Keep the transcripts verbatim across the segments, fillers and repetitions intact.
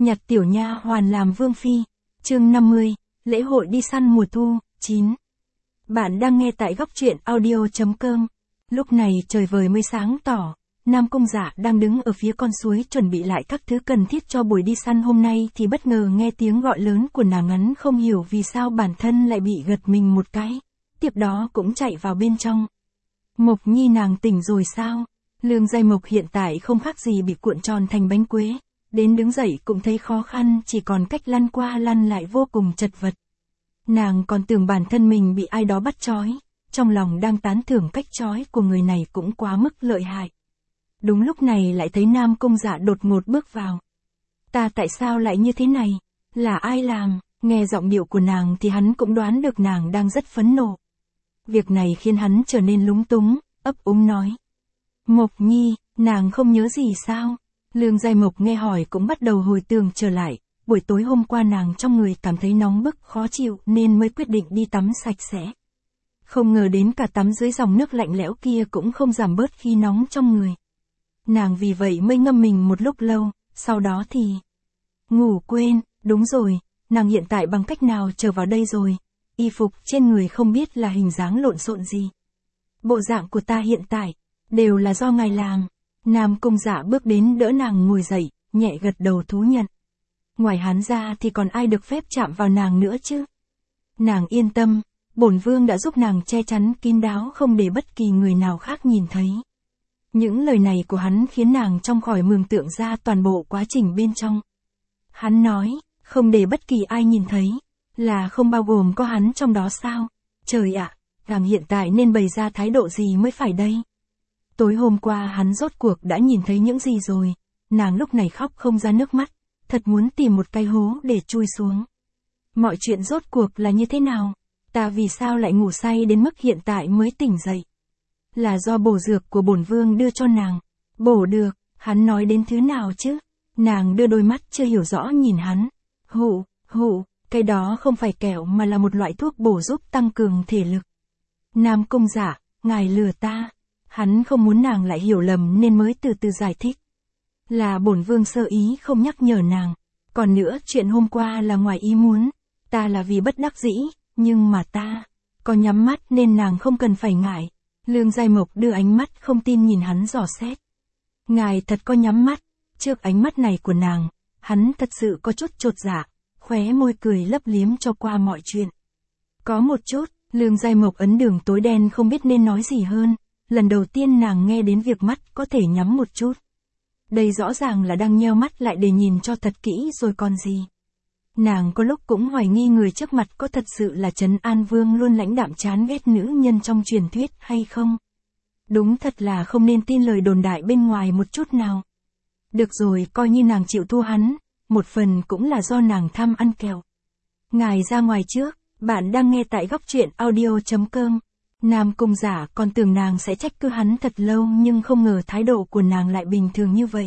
Nhặt tiểu nha hoàn làm vương phi. Chương năm mươi, lễ hội đi săn mùa thu, chín. Bạn đang nghe tại góc truyện audio chấm com. Lúc này trời vời mới sáng tỏ, Nam Cung Dạ đang đứng ở phía con suối chuẩn bị lại các thứ cần thiết cho buổi đi săn hôm nay thì bất ngờ nghe tiếng gọi lớn của nàng, ngắn không hiểu vì sao bản thân lại bị gật mình một cái, tiếp đó cũng chạy vào bên trong. Mộc Nhi, nàng tỉnh rồi sao? Lương Giai Mộc hiện tại không khác gì bị cuộn tròn thành bánh quế, đến đứng dậy cũng thấy khó khăn, chỉ còn cách lăn qua lăn lại vô cùng chật vật. Nàng còn tưởng bản thân mình bị ai đó bắt trói, trong lòng đang tán thưởng cách trói của người này cũng quá mức lợi hại. Đúng lúc này lại thấy Nam Cung Dạ đột ngột bước vào. Ta tại sao lại như thế này? Là ai làm? Nghe giọng điệu của nàng thì hắn cũng đoán được nàng đang rất phẫn nộ. Việc này khiến hắn trở nên lúng túng, ấp úng nói. Mộc Nhi, nàng không nhớ gì sao? Lương Giai Mộc nghe hỏi cũng bắt đầu hồi tưởng trở lại, buổi tối hôm qua nàng trong người cảm thấy nóng bức khó chịu nên mới quyết định đi tắm sạch sẽ. Không ngờ đến cả tắm dưới dòng nước lạnh lẽo kia cũng không giảm bớt khi nóng trong người. Nàng vì vậy mới ngâm mình một lúc lâu, sau đó thì... Ngủ quên, đúng rồi, nàng hiện tại bằng cách nào trở vào đây rồi? Y phục trên người không biết là hình dáng lộn xộn gì. Bộ dạng của ta hiện tại, đều là do ngài làm. Nam Cung Dạ bước đến đỡ nàng ngồi dậy, nhẹ gật đầu thú nhận. Ngoài hắn ra thì còn ai được phép chạm vào nàng nữa chứ? Nàng yên tâm, bổn vương đã giúp nàng che chắn kín đáo không để bất kỳ người nào khác nhìn thấy. Những lời này của hắn khiến nàng trong khỏi mường tượng ra toàn bộ quá trình bên trong. Hắn nói, không để bất kỳ ai nhìn thấy, là không bao gồm có hắn trong đó sao? Trời ạ, nàng hiện tại nên bày ra thái độ gì mới phải đây? Tối hôm qua hắn rốt cuộc đã nhìn thấy những gì rồi? Nàng lúc này khóc không ra nước mắt, thật muốn tìm một cái hố để chui xuống. Mọi chuyện rốt cuộc là như thế nào? Ta vì sao lại ngủ say đến mức hiện tại mới tỉnh dậy? Là do bổ dược của bổn vương đưa cho nàng. Bổ được, hắn nói đến thứ nào chứ? Nàng đưa đôi mắt chưa hiểu rõ nhìn hắn. Hụ, hụ, cái đó không phải kẹo mà là một loại thuốc bổ giúp tăng cường thể lực. Nam Cung Dạ, ngài lừa ta. Hắn không muốn nàng lại hiểu lầm nên mới từ từ giải thích. Là bổn vương sơ ý không nhắc nhở nàng. Còn nữa, chuyện hôm qua là ngoài ý muốn. Ta là vì bất đắc dĩ, nhưng mà ta có nhắm mắt nên nàng không cần phải ngại. Lương Giai Mộc đưa ánh mắt không tin nhìn hắn dò xét. Ngài thật có nhắm mắt? Trước ánh mắt này của nàng, hắn thật sự có chút chột dạ, khóe môi cười lấp liếm cho qua mọi chuyện. Có một chút, Lương Giai Mộc ấn đường tối đen không biết nên nói gì hơn. Lần đầu tiên nàng nghe đến việc mắt có thể nhắm một chút. Đây rõ ràng là đang nheo mắt lại để nhìn cho thật kỹ rồi còn gì. Nàng có lúc cũng hoài nghi người trước mặt có thật sự là Trấn An Vương luôn lãnh đạm chán ghét nữ nhân trong truyền thuyết hay không. Đúng thật là không nên tin lời đồn đại bên ngoài một chút nào. Được rồi, coi như nàng chịu thua hắn, một phần cũng là do nàng tham ăn kẹo. Ngài ra ngoài trước, bạn đang nghe tại góc truyện audio chấm com. Nam Cung Dạ còn tưởng nàng sẽ trách cứ hắn thật lâu nhưng không ngờ thái độ của nàng lại bình thường như vậy.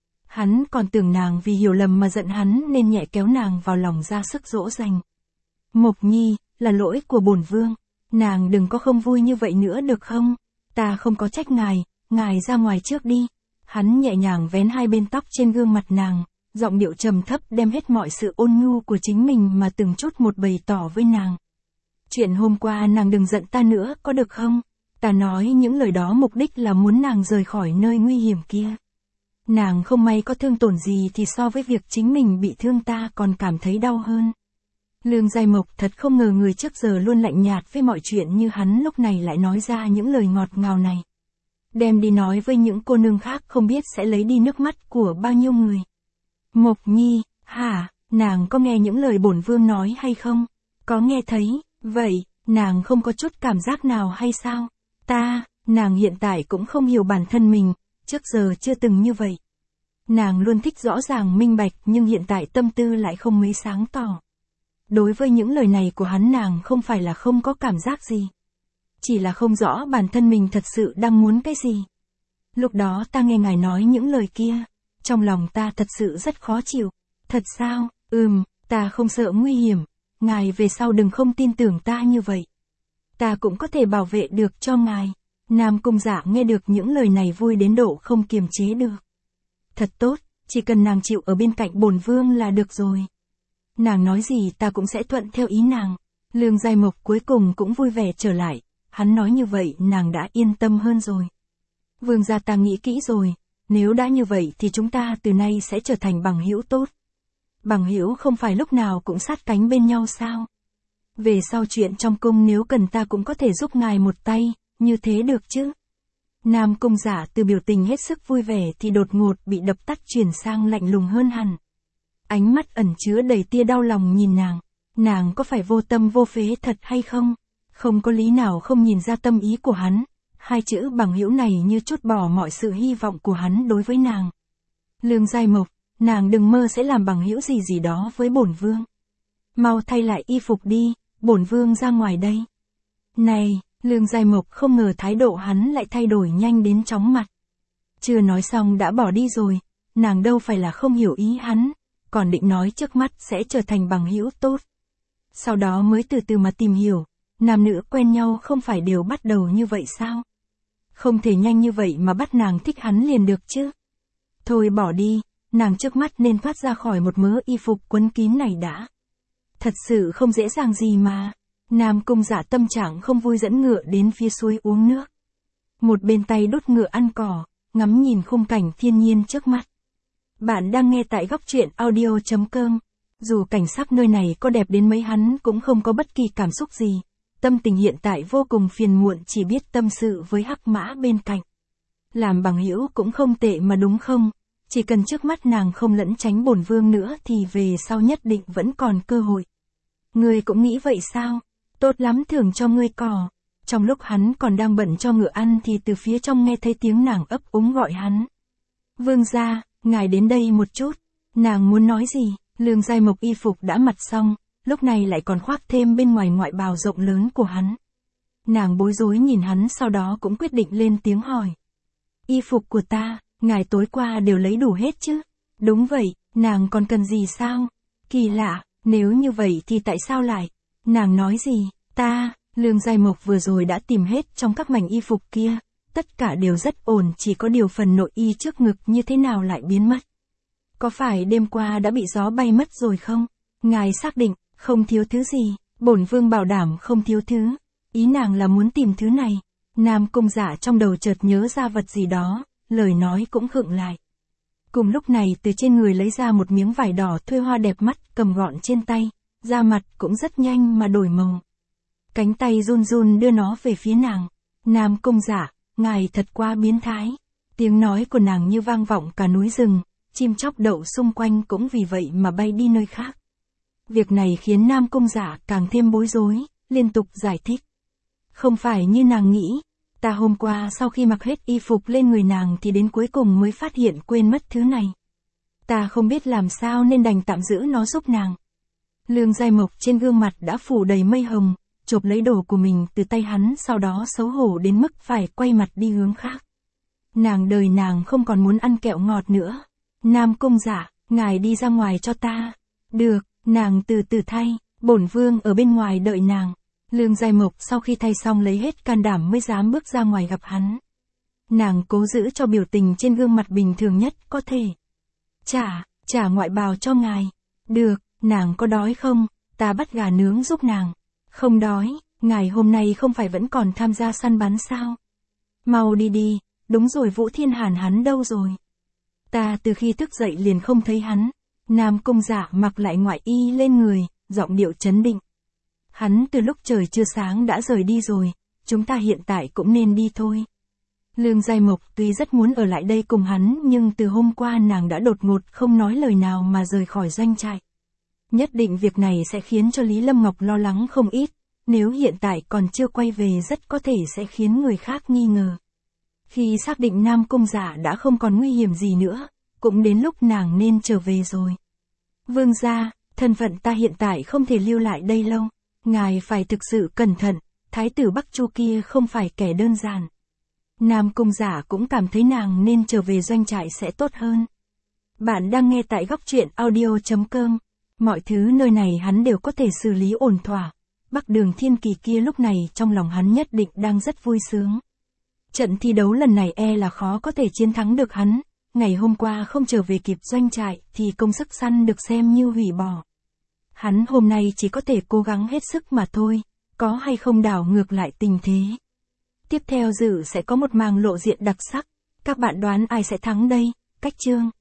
Hắn còn tưởng nàng vì hiểu lầm mà giận hắn nên nhẹ kéo nàng vào lòng ra sức dỗ dành. Mộc Nhi, là lỗi của bổn vương, nàng đừng có không vui như vậy nữa được không? Ta không có trách ngài, ngài ra ngoài trước đi. Hắn nhẹ nhàng vén hai bên tóc trên gương mặt nàng, giọng điệu trầm thấp đem hết mọi sự ôn nhu của chính mình mà từng chút một bày tỏ với nàng. Chuyện hôm qua nàng đừng giận ta nữa có được không? Ta nói những lời đó mục đích là muốn nàng rời khỏi nơi nguy hiểm kia. Nàng không may có thương tổn gì thì so với việc chính mình bị thương ta còn cảm thấy đau hơn. Lương Giai Mộc thật không ngờ người trước giờ luôn lạnh nhạt với mọi chuyện như hắn lúc này lại nói ra những lời ngọt ngào này. Đem đi nói với những cô nương khác không biết sẽ lấy đi nước mắt của bao nhiêu người. Mộc Nhi, hả, nàng có nghe những lời bổn vương nói hay không? Có nghe thấy, vậy, nàng không có chút cảm giác nào hay sao? Ta, nàng hiện tại cũng không hiểu bản thân mình, trước giờ chưa từng như vậy. Nàng luôn thích rõ ràng minh bạch nhưng hiện tại tâm tư lại không mấy sáng tỏ. Đối với những lời này của hắn nàng không phải là không có cảm giác gì. Chỉ là không rõ bản thân mình thật sự đang muốn cái gì. Lúc đó ta nghe ngài nói những lời kia, trong lòng ta thật sự rất khó chịu. Thật sao? Ừm, ta không sợ nguy hiểm. Ngài về sau đừng không tin tưởng ta như vậy. Ta cũng có thể bảo vệ được cho ngài. Nam Cung Dạ nghe được những lời này vui đến độ không kiềm chế được. Thật tốt, chỉ cần nàng chịu ở bên cạnh bổn vương là được rồi. Nàng nói gì ta cũng sẽ thuận theo ý nàng. Lương Giai Mộc cuối cùng cũng vui vẻ trở lại, hắn nói như vậy nàng đã yên tâm hơn rồi. Vương gia ta nghĩ kỹ rồi, nếu đã như vậy thì chúng ta từ nay sẽ trở thành bằng hữu tốt. Bằng hữu không phải lúc nào cũng sát cánh bên nhau sao? Về sau chuyện trong cung nếu cần ta cũng có thể giúp ngài một tay, như thế được chứ? Nam Cung Giả từ biểu tình hết sức vui vẻ thì đột ngột bị đập tắt chuyển sang lạnh lùng hơn hẳn. Ánh mắt ẩn chứa đầy tia đau lòng nhìn nàng, nàng có phải vô tâm vô phế thật hay không? Không có lý nào không nhìn ra tâm ý của hắn, hai chữ bằng hữu này như trút bỏ mọi sự hy vọng của hắn đối với nàng. Lương Giai Mộc, nàng đừng mơ sẽ làm bằng hữu gì gì đó với bổn vương. Mau thay lại y phục đi, bổn vương ra ngoài đây. Này, Lương Giai Mộc không ngờ thái độ hắn lại thay đổi nhanh đến chóng mặt. Chưa nói xong đã bỏ đi rồi, nàng đâu phải là không hiểu ý hắn, còn định nói trước mắt sẽ trở thành bằng hữu tốt. Sau đó mới từ từ mà tìm hiểu, nam nữ quen nhau không phải đều bắt đầu như vậy sao? Không thể nhanh như vậy mà bắt nàng thích hắn liền được chứ. Thôi bỏ đi, nàng trước mắt nên thoát ra khỏi một mớ y phục quấn kín này đã. Thật sự không dễ dàng gì mà. Nam Cung Giả tâm trạng không vui dẫn ngựa đến phía suối uống nước. Một bên tay đốt ngựa ăn cỏ, ngắm nhìn khung cảnh thiên nhiên trước mắt. Bạn đang nghe tại góc truyện audio chấm com. Dù cảnh sắc nơi này có đẹp đến mấy hắn cũng không có bất kỳ cảm xúc gì. Tâm tình hiện tại vô cùng phiền muộn chỉ biết tâm sự với Hắc Mã bên cạnh. Làm bằng hữu cũng không tệ mà đúng không? Chỉ cần trước mắt nàng không lẫn tránh bổn vương nữa thì về sau nhất định vẫn còn cơ hội. Ngươi cũng nghĩ vậy sao? Tốt lắm thưởng cho ngươi cỏ. Trong lúc hắn còn đang bận cho ngựa ăn thì từ phía trong nghe thấy tiếng nàng ấp úng gọi hắn. Vương gia, ngài đến đây một chút. Nàng muốn nói gì? Lương Giai Mộc y phục đã mặc xong, lúc này lại còn khoác thêm bên ngoài ngoại bào rộng lớn của hắn. Nàng bối rối nhìn hắn sau đó cũng quyết định lên tiếng hỏi. Y phục của ta, ngài tối qua đều lấy đủ hết chứ? Đúng vậy, nàng còn cần gì sao? Kỳ lạ, nếu như vậy thì tại sao lại? Nàng nói gì? Ta, Lương Giai Mộc vừa rồi đã tìm hết trong các mảnh y phục kia, tất cả đều rất ổn, chỉ có điều phần nội y trước ngực như thế nào lại biến mất. Có phải đêm qua đã bị gió bay mất rồi không? Ngài xác định, không thiếu thứ gì, bổn vương bảo đảm không thiếu thứ. Ý nàng là muốn tìm thứ này. Nam Cung Giả trong đầu chợt nhớ ra vật gì đó, lời nói cũng khựng lại. Cùng lúc này từ trên người lấy ra một miếng vải đỏ thuê hoa đẹp mắt cầm gọn trên tay, da mặt cũng rất nhanh mà đổi màu. Cánh tay run run đưa nó về phía nàng. Nam Cung Giả, ngài thật quá biến thái. Tiếng nói của nàng như vang vọng cả núi rừng, chim chóc đậu xung quanh cũng vì vậy mà bay đi nơi khác. Việc này khiến Nam Cung Giả càng thêm bối rối, liên tục giải thích. Không phải như nàng nghĩ, ta hôm qua sau khi mặc hết y phục lên người nàng thì đến cuối cùng mới phát hiện quên mất thứ này. Ta không biết làm sao nên đành tạm giữ nó giúp nàng. Lương Giai Mộc trên gương mặt đã phủ đầy mây hồng, chộp lấy đồ của mình từ tay hắn sau đó xấu hổ đến mức phải quay mặt đi hướng khác. Nàng đời nàng không còn muốn ăn kẹo ngọt nữa. Nam Cung Giả, ngài đi ra ngoài cho ta. Được, nàng từ từ thay, bổn vương ở bên ngoài đợi nàng. Lương Giai Mộc sau khi thay xong lấy hết can đảm mới dám bước ra ngoài gặp hắn. Nàng cố giữ cho biểu tình trên gương mặt bình thường nhất có thể. Trả, trả ngoại bào cho ngài. Được, nàng có đói không? Ta bắt gà nướng giúp nàng. Không đói, ngài hôm nay không phải vẫn còn tham gia săn bắn sao? Mau đi đi, đúng rồi Vũ Thiên Hàn hắn đâu rồi? Ta từ khi thức dậy liền không thấy hắn. Nam Cung Giả mặc lại ngoại y lên người, giọng điệu trấn định. Hắn từ lúc trời chưa sáng đã rời đi rồi, chúng ta hiện tại cũng nên đi thôi. Lương Giai Mộc tuy rất muốn ở lại đây cùng hắn nhưng từ hôm qua nàng đã đột ngột không nói lời nào mà rời khỏi doanh trại. Nhất định việc này sẽ khiến cho Lý Lâm Ngọc lo lắng không ít, nếu hiện tại còn chưa quay về rất có thể sẽ khiến người khác nghi ngờ. Khi xác định Nam Cung Giả đã không còn nguy hiểm gì nữa, cũng đến lúc nàng nên trở về rồi. Vương gia, thân phận ta hiện tại không thể lưu lại đây lâu. Ngài phải thực sự cẩn thận, thái tử Bắc Chu kia không phải kẻ đơn giản. Nam Cung Giả cũng cảm thấy nàng nên trở về doanh trại sẽ tốt hơn. Bạn đang nghe tại góc truyện audio chấm com. Mọi thứ nơi này hắn đều có thể xử lý ổn thỏa. Bắc Đường Thiên Kỳ kia lúc này trong lòng hắn nhất định đang rất vui sướng. Trận thi đấu lần này e là khó có thể chiến thắng được hắn. ngày hôm qua không trở về kịp doanh trại thì công sức săn được xem như hủy bỏ. Hắn hôm nay chỉ có thể cố gắng hết sức mà thôi, có hay không đảo ngược lại tình thế. Tiếp theo dự sẽ có một màn lộ diện đặc sắc, các bạn đoán ai sẽ thắng đây? Cách chương